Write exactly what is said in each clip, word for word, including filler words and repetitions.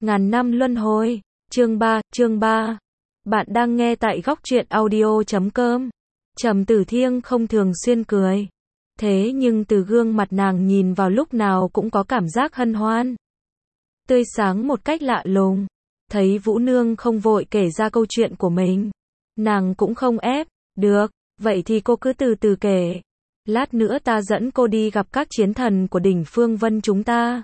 Ngàn năm luân hồi. Chương ba, chương ba. Bạn đang nghe tại góc truyện audio chấm com. Trầm Tử Thiêng không thường xuyên cười. Thế nhưng từ gương mặt nàng nhìn vào lúc nào cũng có cảm giác hân hoan. Tươi sáng một cách lạ lùng. Thấy Vũ Nương không vội kể ra câu chuyện của mình. Nàng cũng không ép. Được, vậy thì cô cứ từ từ kể. Lát nữa ta dẫn cô đi gặp các chiến thần của đỉnh Phương Vân chúng ta.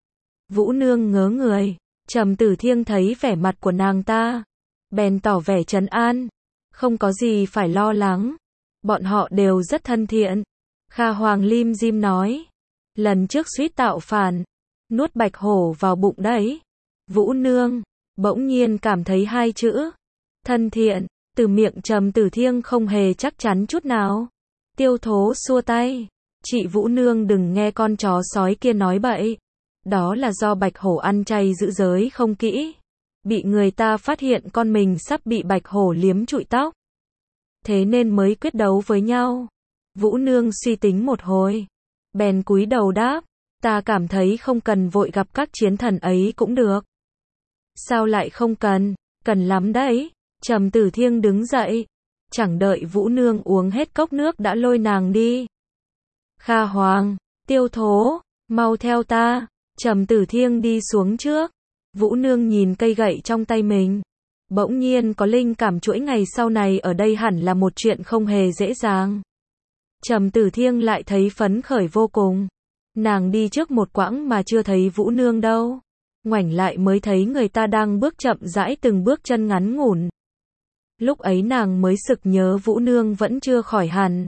Vũ Nương ngớ người. Trầm Tử Thiêng thấy vẻ mặt của nàng ta, bèn tỏ vẻ trấn an. Không có gì phải lo lắng. Bọn họ đều rất thân thiện. Kha Hoàng lim dim nói. Lần trước suýt tạo phản, nuốt bạch hổ vào bụng đấy. Vũ Nương bỗng nhiên cảm thấy hai chữ thân thiện từ miệng Trầm Tử Thiêng không hề chắc chắn chút nào. Tiêu Thố xua tay. Chị Vũ Nương đừng nghe con chó sói kia nói bậy. Đó là do bạch hổ ăn chay giữ giới không kỹ. Bị người ta phát hiện con mình sắp bị bạch hổ liếm trụi tóc. Thế nên mới quyết đấu với nhau. Vũ Nương suy tính một hồi. Bèn cúi đầu đáp. Ta cảm thấy không cần vội gặp các chiến thần ấy cũng được. Sao lại không cần? Cần lắm đấy. Trầm Tử Thiêng đứng dậy. Chẳng đợi Vũ Nương uống hết cốc nước đã lôi nàng đi. Kha Hoàng, Tiêu Thố, mau theo ta. Trầm Tử Thiêng đi xuống trước. Vũ Nương nhìn cây gậy trong tay mình. Bỗng nhiên có linh cảm chuỗi ngày sau này ở đây hẳn là một chuyện không hề dễ dàng. Trầm Tử Thiêng lại thấy phấn khởi vô cùng. Nàng đi trước một quãng mà chưa thấy Vũ Nương đâu. Ngoảnh lại mới thấy người ta đang bước chậm rãi từng bước chân ngắn ngủn. Lúc ấy nàng mới sực nhớ Vũ Nương vẫn chưa khỏi hẳn.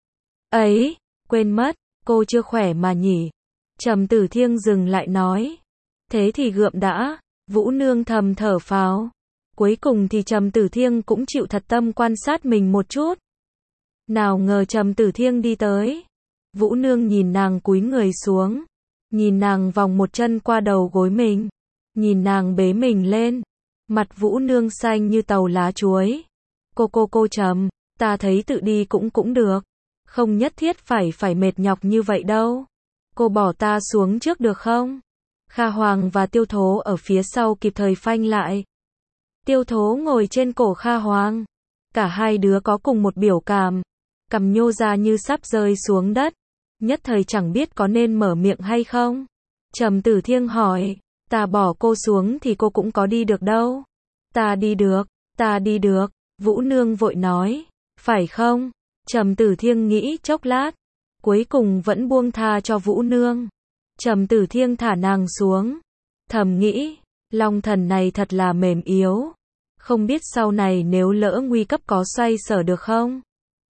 Ấy, quên mất, cô chưa khỏe mà nhỉ. Trầm Tử Thiêng dừng lại nói. Thế thì gượm đã. Vũ Nương thầm thở phào. Cuối cùng thì Trầm Tử Thiêng cũng chịu thật tâm quan sát mình một chút. Nào ngờ Trầm Tử Thiêng đi tới. Vũ Nương nhìn nàng cúi người xuống. Nhìn nàng vòng một chân qua đầu gối mình. Nhìn nàng bế mình lên. Mặt Vũ Nương xanh như tàu lá chuối. Cô cô cô Trầm, ta thấy tự đi cũng cũng được. Không nhất thiết phải phải mệt nhọc như vậy đâu. Cô bỏ ta xuống trước được không? Kha Hoàng và Tiêu Thố ở phía sau kịp thời phanh lại. Tiêu Thố ngồi trên cổ Kha Hoàng. Cả hai đứa có cùng một biểu cảm. Cằm nhô ra như sắp rơi xuống đất. Nhất thời chẳng biết có nên mở miệng hay không. Trầm Tử Thiêng hỏi. Ta bỏ cô xuống thì cô cũng có đi được đâu. Ta đi được, ta đi được. Vũ Nương vội nói. Phải không? Trầm Tử Thiêng nghĩ chốc lát. Cuối cùng vẫn buông tha cho Vũ Nương. Trầm Tử Thiêng thả nàng xuống. Thầm nghĩ, Long Thần này thật là mềm yếu. Không biết sau này nếu lỡ nguy cấp có xoay sở được không?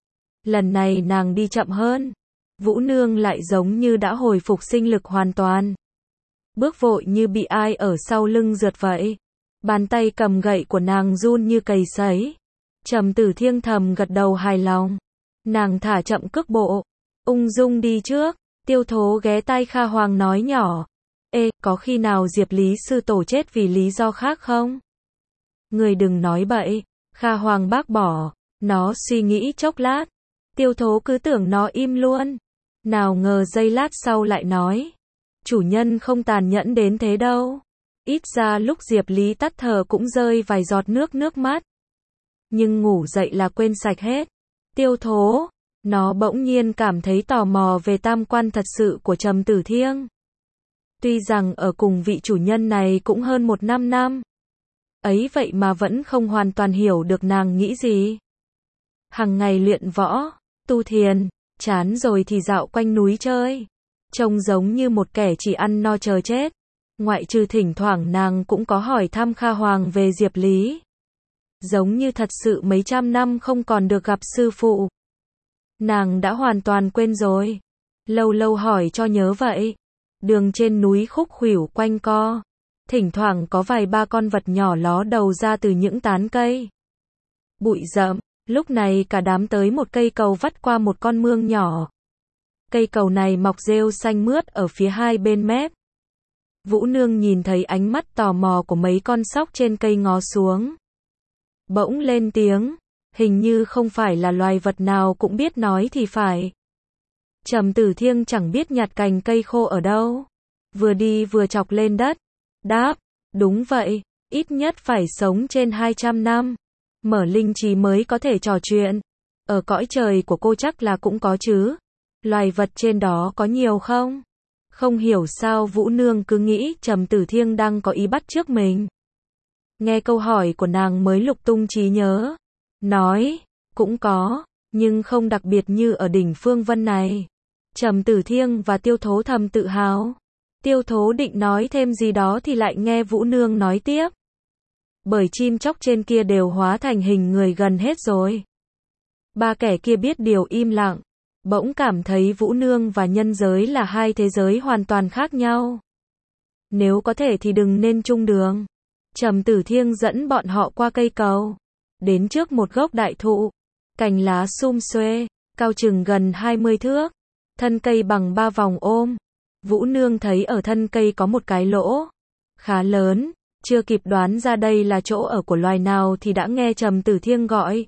Lần này nàng đi chậm hơn. Vũ Nương lại giống như đã hồi phục sinh lực hoàn toàn. Bước vội như bị ai ở sau lưng rượt vậy. Bàn tay cầm gậy của nàng run như cầy sấy. Trầm Tử Thiêng thầm gật đầu hài lòng. Nàng thả chậm cước bộ. Ung dung đi trước. Tiêu Thố ghé tai Kha Hoàng nói nhỏ. Ê, có khi nào Diệp Lý sư tổ chết vì lý do khác không? Người đừng nói bậy. Kha Hoàng bác bỏ. Nó suy nghĩ chốc lát. Tiêu Thố cứ tưởng nó im luôn. Nào ngờ giây lát sau lại nói. Chủ nhân không tàn nhẫn đến thế đâu. Ít ra lúc Diệp Lý tắt thở cũng rơi vài giọt nước nước mắt. Nhưng ngủ dậy là quên sạch hết. Tiêu Thố. Nó bỗng nhiên cảm thấy tò mò về tam quan thật sự của Trầm Tử Thiêng. Tuy rằng ở cùng vị chủ nhân này cũng hơn một năm năm. Ấy vậy mà vẫn không hoàn toàn hiểu được nàng nghĩ gì. Hằng ngày luyện võ, tu thiền, chán rồi thì dạo quanh núi chơi. Trông giống như một kẻ chỉ ăn no chờ chết. Ngoại trừ thỉnh thoảng nàng cũng có hỏi thăm Kha Hoàng về Diệp Lý. Giống như thật sự mấy trăm năm không còn được gặp sư phụ. Nàng đã hoàn toàn quên rồi. Lâu lâu hỏi cho nhớ vậy. Đường trên núi khúc khuỷu quanh co. Thỉnh thoảng có vài ba con vật nhỏ ló đầu ra từ những tán cây. Bụi rậm, lúc này cả đám tới một cây cầu vắt qua một con mương nhỏ. Cây cầu này mọc rêu xanh mướt ở phía hai bên mép. Vũ Nương nhìn thấy ánh mắt tò mò của mấy con sóc trên cây ngó xuống. Bỗng lên tiếng. Hình như không phải là loài vật nào cũng biết nói thì phải. Trầm Tử Thiêng chẳng biết nhặt cành cây khô ở đâu. Vừa đi vừa chọc lên đất. Đáp, Đúng vậy, ít nhất phải sống trên hai trăm năm. Mở linh trí mới có thể trò chuyện. Ở cõi trời của cô chắc là cũng có chứ. Loài vật trên đó có nhiều không? Không hiểu sao Vũ Nương cứ nghĩ Trầm Tử Thiêng đang có ý bắt chước mình. Nghe câu hỏi của nàng mới lục tung trí nhớ. Nói, cũng có, nhưng không đặc biệt như ở đỉnh Phương Vân này. Trầm Tử Thiêng và Tiêu Thố thầm tự hào. Tiêu Thố định nói thêm gì đó thì lại nghe Vũ Nương nói tiếp. Bởi chim chóc trên kia đều hóa thành hình người gần hết rồi. Ba kẻ kia biết điều im lặng. Bỗng cảm thấy Vũ Nương và nhân giới là hai thế giới hoàn toàn khác nhau. Nếu có thể thì đừng nên chung đường. Trầm Tử Thiêng dẫn bọn họ qua cây cầu. Đến trước một gốc đại thụ. Cành lá sum xuê, cao chừng gần hai mươi thước. Thân cây bằng ba vòng ôm. Vũ Nương thấy ở thân cây có một cái lỗ. Khá lớn. Chưa kịp đoán ra đây là chỗ ở của loài nào thì đã nghe Trầm Tử Thiêng gọi.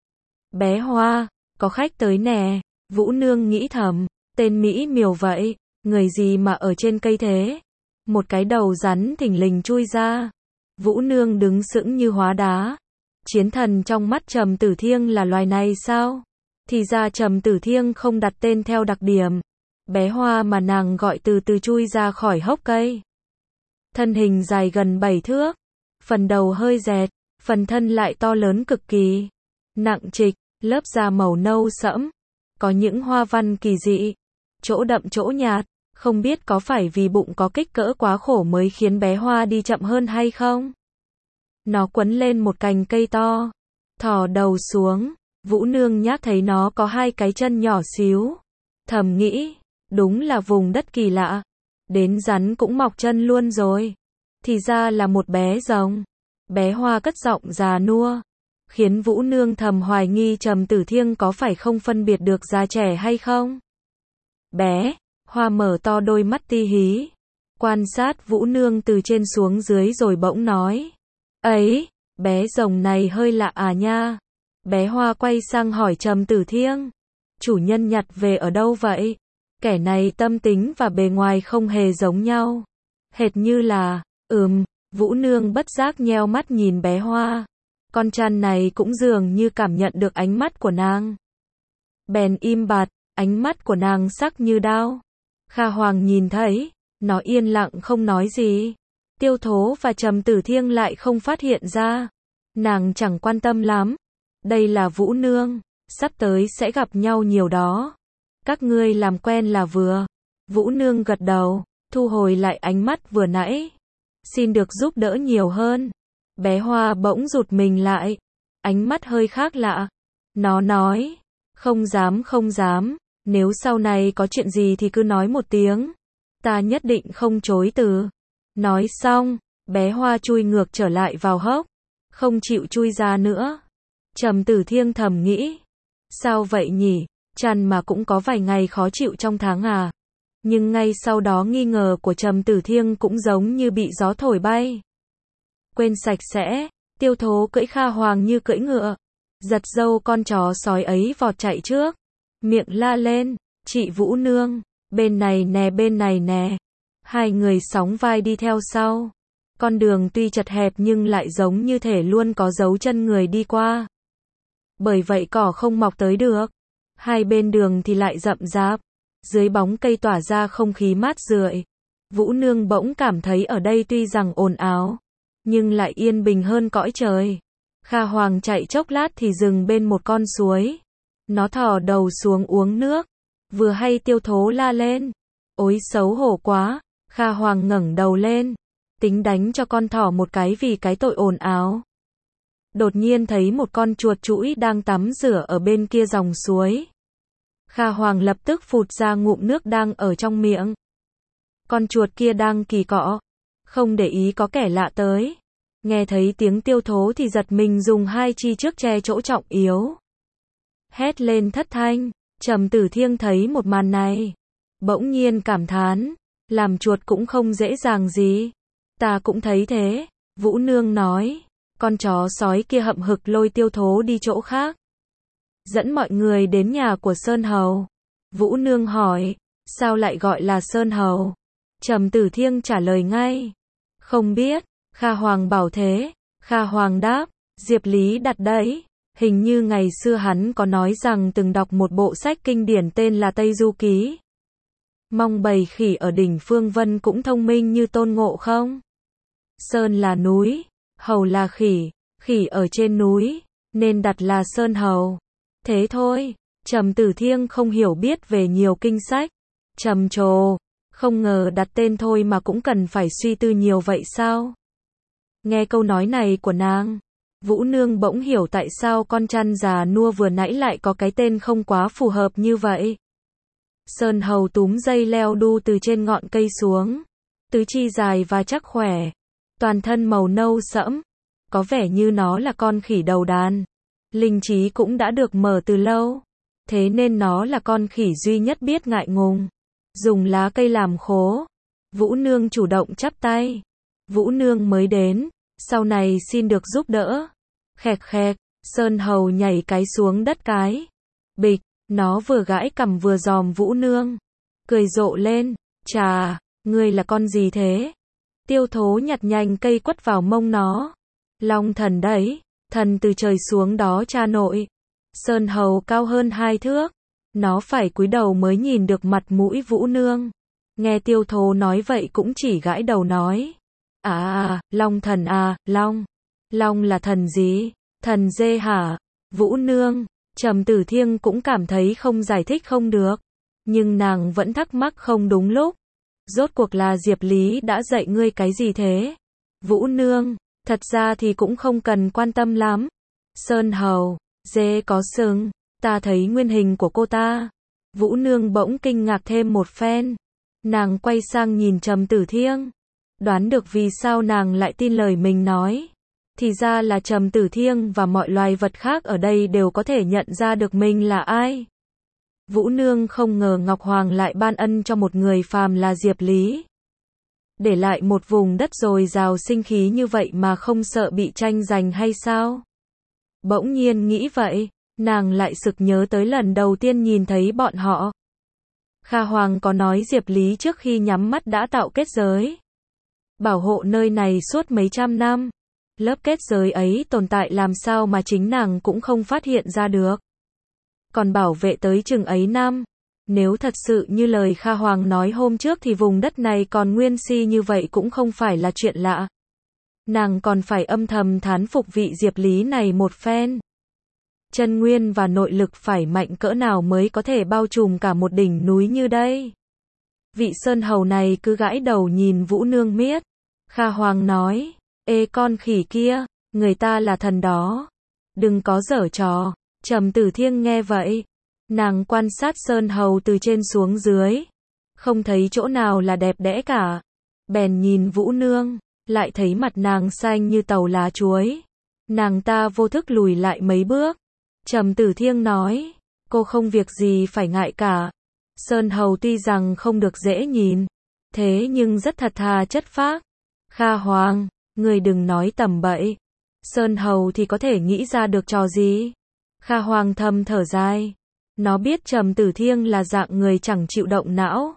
Bé Hoa, có khách tới nè. Vũ Nương nghĩ thầm, tên Mỹ miều vậy, người gì mà ở trên cây thế? Một cái đầu rắn thình lình chui ra. Vũ Nương đứng sững như hóa đá. Chiến thần trong mắt Trầm Tử Thiêng là loài này sao? Thì ra Trầm Tử Thiêng không đặt tên theo đặc điểm. Bé Hoa mà nàng gọi từ từ chui ra khỏi hốc cây. Thân hình dài gần bảy thước. Phần đầu hơi dẹt, phần thân lại to lớn cực kỳ. Nặng trịch, lớp da màu nâu sẫm. Có những hoa văn kỳ dị. Chỗ đậm chỗ nhạt. Không biết có phải vì bụng có kích cỡ quá khổ mới khiến bé Hoa đi chậm hơn hay không? Nó quấn lên một cành cây to. Thò đầu xuống. Vũ Nương nhát thấy nó có hai cái chân nhỏ xíu. Thầm nghĩ, đúng là vùng đất kỳ lạ. Đến rắn cũng mọc chân luôn rồi. Thì ra là một bé rồng. Bé Hoa cất giọng già nua. Khiến Vũ Nương thầm hoài nghi Trầm Tử Thiêng có phải không phân biệt được già trẻ hay không. Bé Hoa mở to đôi mắt ti hí. Quan sát Vũ Nương từ trên xuống dưới rồi bỗng nói. Ấy, bé rồng này hơi lạ à nha. Bé Hoa quay sang hỏi Trầm Tử Thiêng. Chủ nhân nhặt về ở đâu vậy? Kẻ này tâm tính và bề ngoài không hề giống nhau. Hệt như là, ừm, Vũ Nương bất giác nheo mắt nhìn bé Hoa. Con chăn này cũng dường như cảm nhận được ánh mắt của nàng. Bèn im bặt, ánh mắt của nàng sắc như đao. Kha Hoàng nhìn thấy, nó yên lặng không nói gì. Tiêu Thố và Trầm Tử Thiêng lại không phát hiện ra. Nàng chẳng quan tâm lắm. Đây là Vũ Nương, sắp tới sẽ gặp nhau nhiều đó. Các ngươi làm quen là vừa. Vũ Nương gật đầu, thu hồi lại ánh mắt vừa nãy. Xin được giúp đỡ nhiều hơn. Bé Hoa bỗng rụt mình lại. Ánh mắt hơi khác lạ. Nó nói, không dám không dám. Nếu sau này có chuyện gì thì cứ nói một tiếng. Ta nhất định không chối từ. Nói xong, bé Hoa chui ngược trở lại vào hốc. Không chịu chui ra nữa. Trầm Tử Thiêng thầm nghĩ. Sao vậy nhỉ? Chăn mà cũng có vài ngày khó chịu trong tháng à? Nhưng ngay sau đó nghi ngờ của Trầm Tử Thiêng cũng giống như bị gió thổi bay. Quên sạch sẽ, Tiêu Thố cưỡi Kha Hoàng như cưỡi ngựa. Giật dâu con chó sói ấy vọt chạy trước. Miệng la lên, chị Vũ Nương, bên này nè bên này nè. Hai người sóng vai đi theo sau. Con đường tuy chật hẹp nhưng lại giống như thể luôn có dấu chân người đi qua. Bởi vậy cỏ không mọc tới được. Hai bên đường thì lại rậm rạp. Dưới bóng cây tỏa ra không khí mát rượi. Vũ Nương bỗng cảm thấy ở đây tuy rằng ồn ào, nhưng lại yên bình hơn cõi trời. Kha Hoàng chạy chốc lát thì dừng bên một con suối. Nó thò đầu xuống uống nước. Vừa hay Tiêu Thố la lên. Ôi xấu hổ quá. Kha Hoàng ngẩng đầu lên. Tính đánh cho con thỏ một cái vì cái tội ồn ào. Đột nhiên thấy một con chuột chũi đang tắm rửa ở bên kia dòng suối. Kha Hoàng lập tức phụt ra ngụm nước đang ở trong miệng. Con chuột kia đang kỳ cọ. Không để ý có kẻ lạ tới. Nghe thấy tiếng Tiêu Thố thì giật mình dùng hai chi trước che chỗ trọng yếu. Hét lên thất thanh. Trầm Tử Thiêng thấy một màn này. Bỗng nhiên cảm thán. Làm chuột cũng không dễ dàng gì. Ta cũng thấy thế. Vũ Nương nói. Con chó sói kia hậm hực lôi Tiêu Thố đi chỗ khác. Dẫn mọi người đến nhà của Sơn Hầu. Vũ Nương hỏi. Sao lại gọi là Sơn Hầu? Trầm Tử Thiêng trả lời ngay. Không biết. Kha Hoàng bảo thế. Kha Hoàng đáp, Diệp Lý đặt đấy. Hình như ngày xưa hắn có nói rằng từng đọc một bộ sách kinh điển tên là Tây Du Ký. Mong bầy khỉ ở đỉnh Phương Vân cũng thông minh như Tôn Ngộ không? Sơn là núi, hầu là khỉ, khỉ ở trên núi, nên đặt là Sơn Hầu. Thế thôi, Trầm Tử Thiêng không hiểu biết về nhiều kinh sách. Trầm trồ, không ngờ đặt tên thôi mà cũng cần phải suy tư nhiều vậy sao? Nghe câu nói này của nàng, Vũ Nương bỗng hiểu tại sao con chăn già nua vừa nãy lại có cái tên không quá phù hợp như vậy. Sơn Hầu túm dây leo đu từ trên ngọn cây xuống, tứ chi dài và chắc khỏe, toàn thân màu nâu sẫm, có vẻ như nó là con khỉ đầu đàn. Linh trí cũng đã được mở từ lâu, thế nên nó là con khỉ duy nhất biết ngại ngùng, dùng lá cây làm khố. Vũ Nương chủ động chắp tay. Vũ Nương mới đến, sau này xin được giúp đỡ. Khẹt khẹt, Sơn Hầu nhảy cái xuống đất cái. Bịch, nó vừa gãi cằm vừa dòm Vũ Nương. Cười rộ lên, chà, ngươi là con gì thế? Tiêu Thố nhặt nhành cây quất vào mông nó. Long thần đấy, thần từ trời xuống đó cha nội. Sơn Hầu cao hơn hai thước, nó phải cúi đầu mới nhìn được mặt mũi Vũ Nương. Nghe Tiêu Thố nói vậy cũng chỉ gãi đầu nói. À à, Long thần à, Long. Long là thần gì? Thần dê hả? Vũ Nương, Trầm Tử Thiêng cũng cảm thấy không giải thích không được. Nhưng nàng vẫn thắc mắc không đúng lúc. Rốt cuộc là Diệp Lý đã dạy ngươi cái gì thế? Vũ Nương, thật ra thì cũng không cần quan tâm lắm. Sơn Hầu, dê có sừng, ta thấy nguyên hình của cô ta. Vũ Nương bỗng kinh ngạc thêm một phen. Nàng quay sang nhìn Trầm Tử Thiêng. Đoán được vì sao nàng lại tin lời mình nói. Thì ra là Trầm Tử Thiêng và mọi loài vật khác ở đây đều có thể nhận ra được mình là ai. Vũ Nương không ngờ Ngọc Hoàng lại ban ân cho một người phàm là Diệp Lý. Để lại một vùng đất dồi dào sinh khí như vậy mà không sợ bị tranh giành hay sao? Bỗng nhiên nghĩ vậy, nàng lại sực nhớ tới lần đầu tiên nhìn thấy bọn họ. Kha Hoàng có nói Diệp Lý trước khi nhắm mắt đã tạo kết giới, bảo hộ nơi này suốt mấy trăm năm. Lớp kết giới ấy tồn tại làm sao mà chính nàng cũng không phát hiện ra được. Còn bảo vệ tới chừng ấy năm. Nếu thật sự như lời Kha Hoàng nói hôm trước thì vùng đất này còn nguyên si như vậy cũng không phải là chuyện lạ. Nàng còn phải âm thầm thán phục vị Diệp Lý này một phen. Chân nguyên và nội lực phải mạnh cỡ nào mới có thể bao trùm cả một đỉnh núi như đây. Vị Sơn Hầu này cứ gãi đầu nhìn Vũ Nương miết. Kha Hoàng nói, ê con khỉ kia, người ta là thần đó. Đừng có giở trò. Trầm Tử Thiêng nghe vậy. Nàng quan sát Sơn Hầu từ trên xuống dưới. Không thấy chỗ nào là đẹp đẽ cả. Bèn nhìn Vũ Nương, lại thấy mặt nàng xanh như tàu lá chuối. Nàng ta vô thức lùi lại mấy bước. Trầm Tử Thiêng nói, cô không việc gì phải ngại cả. Sơn Hầu tuy rằng không được dễ nhìn, thế nhưng rất thật thà chất phác. Kha Hoàng, người đừng nói tầm bậy. Sơn Hầu thì có thể nghĩ ra được trò gì? Kha Hoàng thầm thở dài. Nó biết Trầm Tử Thiêng là dạng người chẳng chịu động não.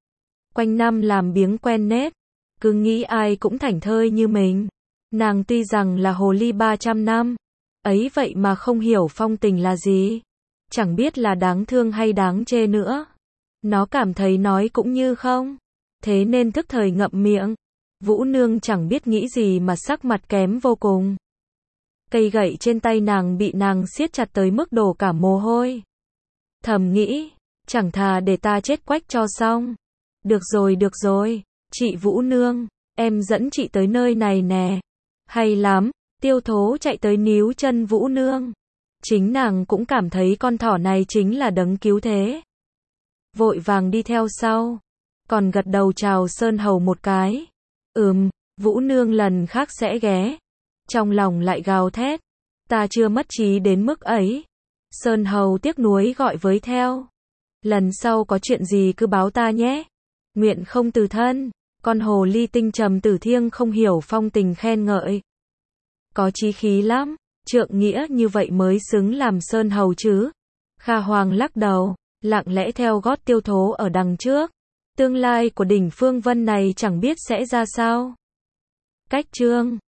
Quanh năm làm biếng quen nết, cứ nghĩ ai cũng thảnh thơi như mình. Nàng tuy rằng là hồ ly ba trăm năm, ấy vậy mà không hiểu phong tình là gì. Chẳng biết là đáng thương hay đáng chê nữa. Nó cảm thấy nói cũng như không. Thế nên thức thời ngậm miệng. Vũ Nương chẳng biết nghĩ gì mà sắc mặt kém vô cùng. Cây gậy trên tay nàng bị nàng siết chặt tới mức đổ cả mồ hôi. Thầm nghĩ, chẳng thà để ta chết quách cho xong. Được rồi được rồi, chị Vũ Nương, em dẫn chị tới nơi này nè. Hay lắm, Tiêu Thố chạy tới níu chân Vũ Nương. Chính nàng cũng cảm thấy con thỏ này chính là đấng cứu thế. Vội vàng đi theo sau, còn gật đầu chào Sơn Hầu một cái. Ừm, Vũ Nương lần khác sẽ ghé. Trong lòng lại gào thét, ta chưa mất trí đến mức ấy. Sơn Hầu tiếc nuối gọi với theo. Lần sau có chuyện gì cứ báo ta nhé. Nguyện không từ thân. Con hồ ly tinh Trầm Tử Thiêng không hiểu phong tình khen ngợi. Có chí khí lắm, trượng nghĩa như vậy mới xứng làm Sơn Hầu chứ. Kha Hoàng lắc đầu, lặng lẽ theo gót Tiêu Thố ở đằng trước. Tương lai của đỉnh Phương Vân này chẳng biết sẽ ra sao. Cách chương